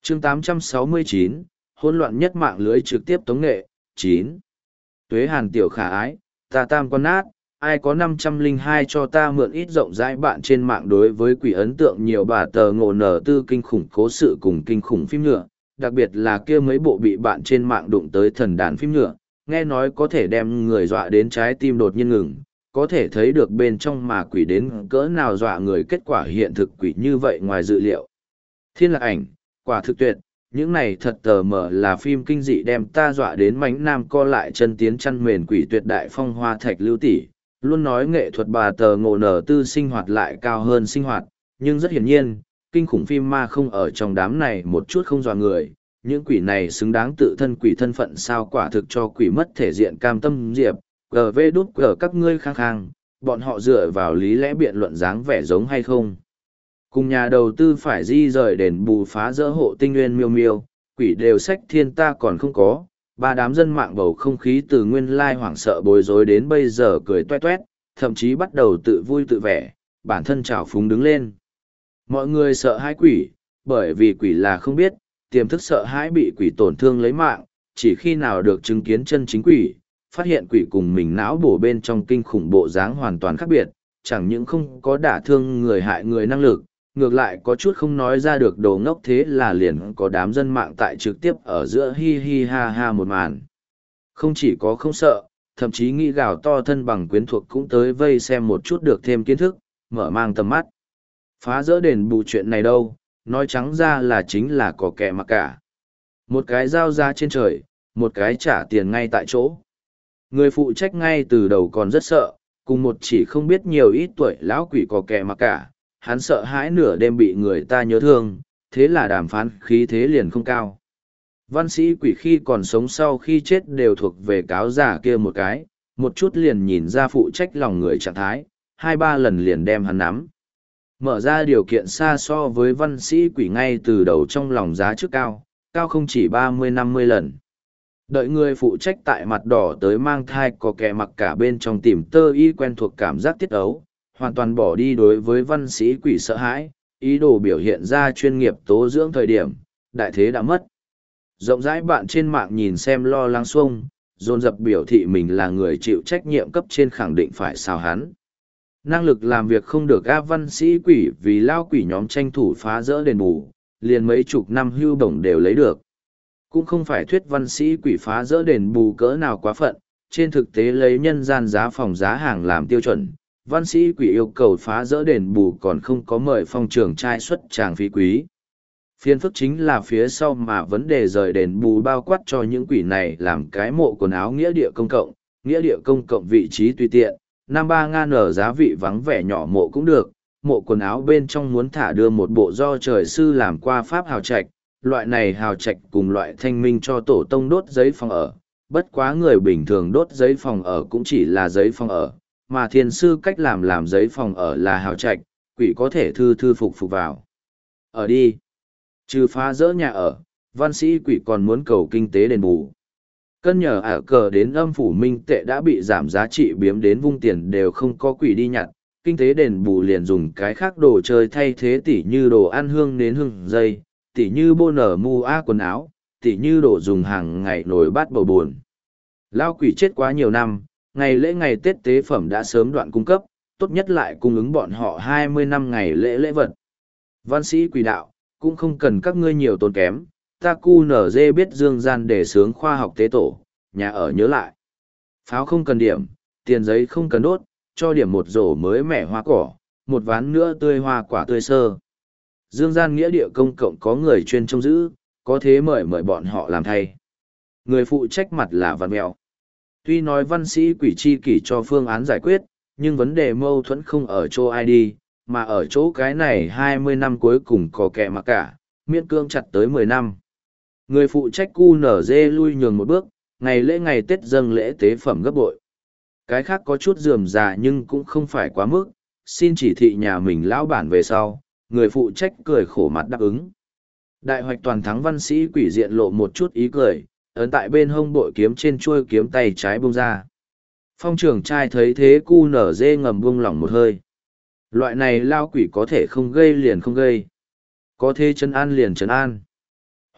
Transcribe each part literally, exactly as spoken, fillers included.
chương tám trăm sáu mươi chín, hỗn loạn nhất mạng lưới trực tiếp tống nghệ, chín. Tuế Hàn tiểu khả ái, ta tam quan nát, ai có năm trăm linh hai cho ta mượn ít rộng rãi. Bạn trên mạng đối với quỷ ấn tượng nhiều bà tờ ngộ nở tư kinh khủng cố sự cùng kinh khủng phim nhựa, đặc biệt là kia mấy bộ bị bạn trên mạng đụng tới thần đàn phim nhựa, nghe nói có thể đem người dọa đến trái tim đột nhiên ngừng, có thể thấy được bên trong mà quỷ đến cỡ nào dọa người. Kết quả hiện thực quỷ như vậy ngoài dự liệu. Thiên Lạc Ảnh, quả thực tuyệt, những này thật tờ mờ là phim kinh dị đem ta dọa đến mánh nam co lại chân tiến chăn mền. Quỷ tuyệt đại phong hoa thạch lưu tỷ luôn nói nghệ thuật bà tờ ngộ nở tư sinh hoạt lại cao hơn sinh hoạt, nhưng rất hiển nhiên, kinh khủng phim ma không ở trong đám này một chút không dọa người. Những quỷ này xứng đáng tự thân quỷ thân phận sao, quả thực cho quỷ mất thể diện cam tâm diệp. Gv đút gờ các ngươi khang khang, bọn họ dựa vào lý lẽ biện luận dáng vẻ giống hay không? Cùng nhà đầu tư phải di rời đền bù phá rỡ hộ tinh nguyên miêu miêu, quỷ đều sách thiên ta còn không có. Ba đám dân mạng bầu không khí từ nguyên lai hoảng sợ bối rối đến bây giờ cười toét toét, thậm chí bắt đầu tự vui tự vẻ, bản thân trào phúng đứng lên. Mọi người sợ hãi quỷ, bởi vì quỷ là không biết, tiềm thức sợ hãi bị quỷ tổn thương lấy mạng, chỉ khi nào được chứng kiến chân chính quỷ, phát hiện quỷ cùng mình não bổ bên trong kinh khủng bộ dáng hoàn toàn khác biệt, chẳng những không có đả thương người hại người năng lực, ngược lại có chút không nói ra được đồ ngốc. Thế là liền có đám dân mạng tại trực tiếp ở giữa hi hi ha ha một màn. Không chỉ có không sợ, thậm chí nghĩ gào to thân bằng quyến thuộc cũng tới vây xem một chút được thêm kiến thức, mở mang tầm mắt. Phá rỡ đền bù chuyện này đâu, nói trắng ra là chính là có kẻ mặc cả. Một cái giao ra trên trời, một cái trả tiền ngay tại chỗ. Người phụ trách ngay từ đầu còn rất sợ, cùng một chỉ không biết nhiều ít tuổi lão quỷ có kẻ mặc cả, hắn sợ hãi nửa đêm bị người ta nhớ thương, thế là đàm phán khí thế liền không cao. Văn sĩ quỷ khi còn sống sau khi chết đều thuộc về cáo giả kia một cái, một chút liền nhìn ra phụ trách lòng người trạng thái, hai ba lần liền đem hắn nắm. Mở ra điều kiện xa so với văn sĩ quỷ ngay từ đầu trong lòng giá trước cao, cao không chỉ ba mươi năm mươi lần. Đợi người phụ trách tại mặt đỏ tới mang thai có kẻ mặc cả bên trong tìm tơ y quen thuộc cảm giác tiết ấu, hoàn toàn bỏ đi đối với văn sĩ quỷ sợ hãi, ý đồ biểu hiện ra chuyên nghiệp tố dưỡng thời điểm, đại thế đã mất. Rộng rãi bạn trên mạng nhìn xem lo lắng xuông, dồn dập biểu thị mình là người chịu trách nhiệm cấp trên khẳng định phải sao hắn. Năng lực làm việc không được áp văn sĩ quỷ vì lao quỷ nhóm tranh thủ phá rỡ đền bù, liền mấy chục năm hưu bổng đều lấy được. Cũng không phải thuyết văn sĩ quỷ phá rỡ đền bù cỡ nào quá phận, trên thực tế lấy nhân gian giá phòng giá hàng làm tiêu chuẩn, văn sĩ quỷ yêu cầu phá rỡ đền bù còn không có mời phong trường trai xuất tràng phí quý. Phiên phức chính là phía sau mà vấn đề rời đền bù bao quát cho những quỷ này làm cái mộ quần áo nghĩa địa công cộng, nghĩa địa công cộng vị trí tùy tiện, năm ba ngàn ở giá vị vắng vẻ nhỏ mộ cũng được, mộ quần áo bên trong muốn thả đưa một bộ do trời sư làm qua pháp hào trạch, loại này hào trạch cùng loại thanh minh cho tổ tông đốt giấy phòng ở, bất quá người bình thường đốt giấy phòng ở cũng chỉ là giấy phòng ở, mà thiền sư cách làm làm giấy phòng ở là hào trạch, quỷ có thể thư thư phục phục vào. Ở đi, trừ phá rỡ nhà ở, văn sĩ quỷ còn muốn cầu kinh tế đền bù. Cân nhờ ả cờ đến âm phủ minh tệ đã bị giảm giá trị biếm đến vung tiền đều không có quỷ đi nhặt, kinh tế đền bù liền dùng cái khác đồ chơi thay thế tỉ như đồ ăn hương nến hương dây, tỉ như bô nở mu a quần áo, tỉ như đồ dùng hàng ngày nồi bát bầu buồn. Lao quỷ chết quá nhiều năm, ngày lễ ngày Tết tế phẩm đã sớm đoạn cung cấp, tốt nhất lại cung ứng bọn họ hai mươi năm ngày lễ lễ vật. Văn sĩ quỷ đạo, cũng không cần các ngươi nhiều tốn kém, ta cu nở dê biết dương gian để sướng khoa học tế tổ, nhà ở nhớ lại. Pháo không cần điểm, tiền giấy không cần đốt, cho điểm một rổ mới mẻ hoa cỏ, một ván nữa tươi hoa quả tươi sơ. Dương gian nghĩa địa công cộng có người chuyên trông giữ, có thế mời mời bọn họ làm thay. Người phụ trách mặt là văn mẹo. Tuy nói văn sĩ quỷ chi kỷ cho phương án giải quyết, nhưng vấn đề mâu thuẫn không ở chỗ ai đi, mà ở chỗ cái này hai mươi năm cuối cùng có kẻ mặc cả, miễn cương chặt tới mười năm. Người phụ trách cu nở dê lui nhường một bước, ngày lễ ngày Tết dâng lễ tế phẩm gấp bội. Cái khác có chút rườm rà nhưng cũng không phải quá mức, xin chỉ thị nhà mình lão bản về sau, người phụ trách cười khổ mặt đáp ứng. Đại hoạch toàn thắng văn sĩ quỷ diện lộ một chút ý cười, ấn tại bên hông bội kiếm trên chuôi kiếm tay trái bông ra. Phong trưởng trai thấy thế cu nở dê ngầm buông lỏng một hơi. Loại này lao quỷ có thể không gây liền không gây. Có thế chân an liền chân an.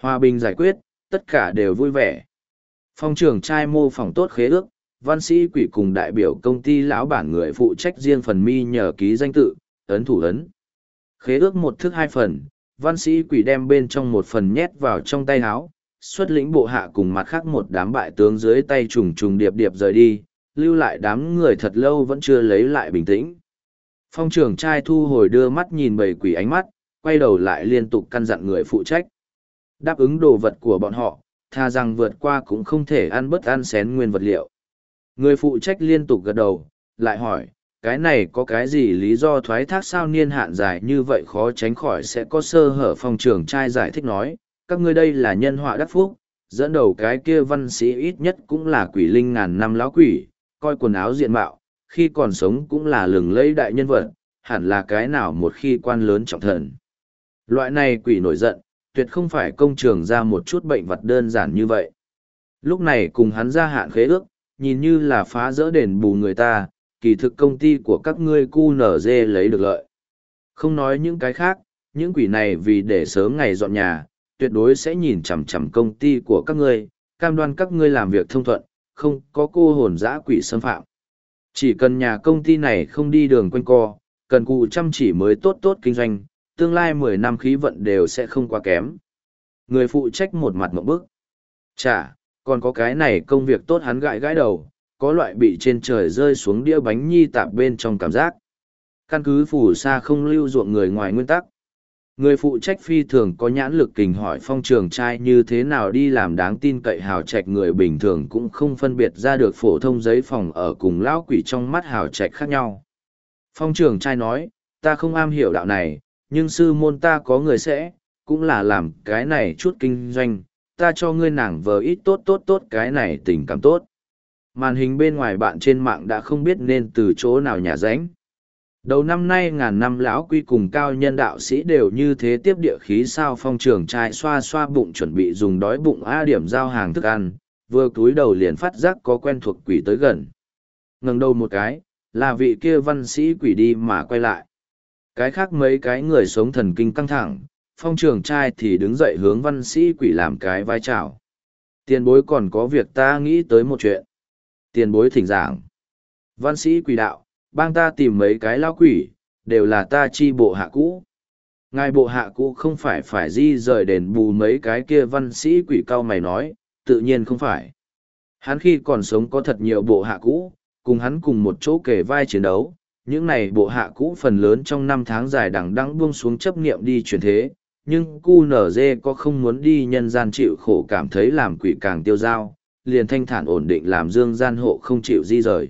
Hòa bình giải quyết, tất cả đều vui vẻ. Phong trưởng trai mô phỏng tốt khế ước, văn sĩ quỷ cùng đại biểu công ty lão bản người phụ trách riêng phần mi nhờ ký danh tự, ấn thủ ấn. Khế ước một thức hai phần, văn sĩ quỷ đem bên trong một phần nhét vào trong tay áo, xuất lĩnh bộ hạ cùng mặt khác một đám bại tướng dưới tay trùng trùng điệp điệp rời đi, lưu lại đám người thật lâu vẫn chưa lấy lại bình tĩnh. Phong trưởng trai thu hồi đưa mắt nhìn bầy quỷ ánh mắt, quay đầu lại liên tục căn dặn người phụ trách. Đáp ứng đồ vật của bọn họ, tha rằng vượt qua cũng không thể ăn bớt ăn xén nguyên vật liệu. Người phụ trách liên tục gật đầu, lại hỏi, cái này có cái gì lý do thoái thác sao niên hạn dài như vậy khó tránh khỏi sẽ có sơ hở. Phong trưởng trai giải thích nói, các ngươi đây là nhân họa đắc phúc, dẫn đầu cái kia văn sĩ ít nhất cũng là quỷ linh ngàn năm lão quỷ, coi quần áo diện mạo, khi còn sống cũng là lừng lẫy đại nhân vật, hẳn là cái nào một khi quan lớn trọng thần. Loại này quỷ nổi giận, tuyệt không phải công trường ra một chút bệnh vật đơn giản như vậy. Lúc này cùng hắn gia hạn khế ước, nhìn như là phá rỡ đền bù người ta, kỳ thực công ty của các ngươi cu nở dê lấy được lợi. Không nói những cái khác, những quỷ này vì để sớm ngày dọn nhà, tuyệt đối sẽ nhìn chằm chằm công ty của các ngươi, cam đoan các ngươi làm việc thông thuận, không có cô hồn dã quỷ xâm phạm. Chỉ cần nhà công ty này không đi đường quanh co, cần cụ chăm chỉ mới tốt tốt kinh doanh, tương lai mười năm khí vận đều sẽ không quá kém. Người phụ trách một mặt mộng bức. Chả, còn có cái này công việc tốt hắn gãi gãi đầu, có loại bị trên trời rơi xuống đĩa bánh nhi tạp bên trong cảm giác. Căn cứ phù sa không lưu ruộng người ngoài nguyên tắc. Người phụ trách phi thường có nhãn lực kình hỏi phong trường trai như thế nào đi làm đáng tin cậy hào trạch người bình thường cũng không phân biệt ra được phổ thông giấy phòng ở cùng lão quỷ trong mắt hào trạch khác nhau. Phong trường trai nói, ta không am hiểu đạo này, nhưng sư môn ta có người sẽ, cũng là làm cái này chút kinh doanh, ta cho ngươi nàng vờ ít tốt tốt tốt cái này tình cảm tốt. Màn hình bên ngoài bạn trên mạng đã không biết nên từ chỗ nào nhả ránh. Đầu năm nay ngàn năm lão quy cùng cao nhân đạo sĩ đều như thế tiếp địa khí sao. Phong trưởng trai xoa xoa bụng chuẩn bị dùng đói bụng a điểm giao hàng thức ăn, vừa cúi đầu liền phát giác có quen thuộc quỷ tới gần. Ngẩng đầu một cái, là vị kia văn sĩ quỷ đi mà quay lại. Cái khác mấy cái người sống thần kinh căng thẳng, phong trưởng trai thì đứng dậy hướng văn sĩ quỷ làm cái vai chào. Tiền bối còn có việc ta nghĩ tới một chuyện. Tiền bối thỉnh giảng. Văn sĩ quỷ đạo, bang ta tìm mấy cái lao quỷ, đều là ta chi bộ hạ cũ. Ngài bộ hạ cũ không phải phải di rời đền bù mấy cái kia. Văn sĩ quỷ cao mày nói, tự nhiên không phải. Hắn khi còn sống có thật nhiều bộ hạ cũ, cùng hắn cùng một chỗ kề vai chiến đấu. Những này bộ hạ cũ phần lớn trong năm tháng dài đằng đẵng buông xuống chấp niệm đi chuyển thế, nhưng cu nở dê có không muốn đi nhân gian chịu khổ cảm thấy làm quỷ càng tiêu dao, liền thanh thản ổn định làm dương gian hộ không chịu di rời.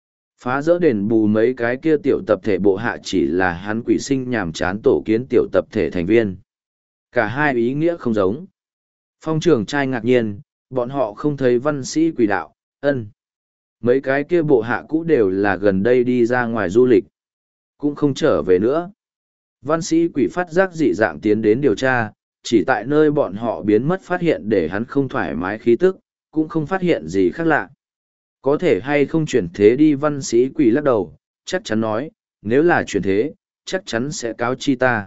Phá rỡ đền bù mấy cái kia tiểu tập thể bộ hạ chỉ là hắn quỷ sinh nhàm chán tổ kiến tiểu tập thể thành viên. Cả hai ý nghĩa không giống. Phong trưởng trai ngạc nhiên, bọn họ không thấy văn sĩ quỷ đạo, ân. Mấy cái kia bộ hạ cũ đều là gần đây đi ra ngoài du lịch, cũng không trở về nữa. Văn sĩ quỷ phát giác dị dạng tiến đến điều tra, chỉ tại nơi bọn họ biến mất phát hiện để hắn không thoải mái khí tức, cũng không phát hiện gì khác lạ. Có thể hay không chuyển thế đi. Văn sĩ quỷ lắc đầu, chắc chắn nói, nếu là chuyển thế, chắc chắn sẽ cáo chi ta.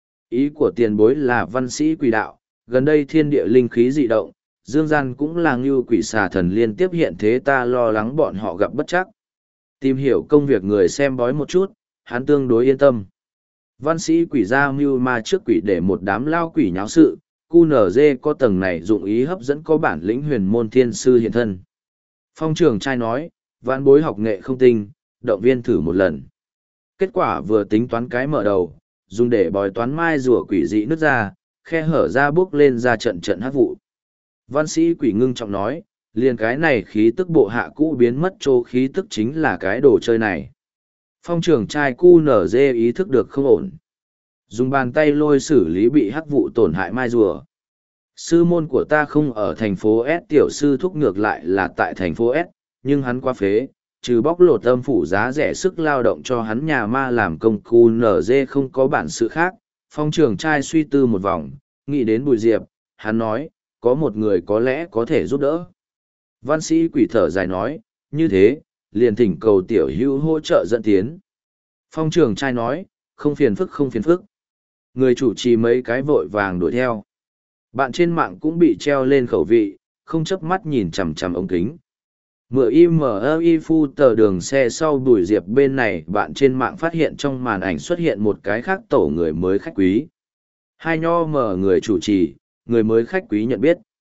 Ý của tiền bối là văn sĩ quỷ đạo, gần đây thiên địa linh khí dị động, dương gian cũng là ngưu quỷ xà thần liên tiếp hiện thế, ta lo lắng bọn họ gặp bất chắc. Tìm hiểu công việc người xem bói một chút, hắn tương đối yên tâm. Văn sĩ quỷ ra mưu ma trước quỷ để một đám lao quỷ nháo sự, cu nở dê có tầng này dụng ý hấp dẫn có bản lĩnh huyền môn thiên sư hiện thân. Phong trưởng trai nói, vạn bối học nghệ không tinh, động viên thử một lần. Kết quả vừa tính toán cái mở đầu, dùng để bói toán mai rùa quỷ dị nứt ra, khe hở ra bước lên ra trận trận hát vụ. Văn sĩ quỷ ngưng trọng nói, liền cái này khí tức bộ hạ cũ biến mất chỗ khí tức chính là cái đồ chơi này. Phong trưởng trai cu nở dê ý thức được không ổn. Dùng bàn tay lôi xử lý bị hắc vụ tổn hại mai rùa. Sư môn của ta không ở thành phố S, tiểu sư thúc ngược lại là tại thành phố S, nhưng hắn quá phế, trừ bóc lột âm phủ giá rẻ sức lao động cho hắn nhà ma làm công. Cu nở dê không có bản sự khác. Phong trưởng trai suy tư một vòng, nghĩ đến Bùi Diệp, hắn nói, có một người có lẽ có thể giúp đỡ. Văn sĩ quỷ thở dài nói, như thế, liền thỉnh cầu tiểu hữu hỗ trợ dẫn tiến. Phong trưởng trai nói, không phiền phức không phiền phức. Người chủ trì mấy cái vội vàng đuổi theo. Bạn trên mạng cũng bị treo lên khẩu vị, không chớp mắt nhìn chằm chằm ống kính. Mượn i em i phu tờ đường xe sau Bùi Diệp bên này, bạn trên mạng phát hiện trong màn ảnh xuất hiện một cái khác tổ người mới khách quý. Hai nho mở người chủ trì, người mới khách quý nhận biết.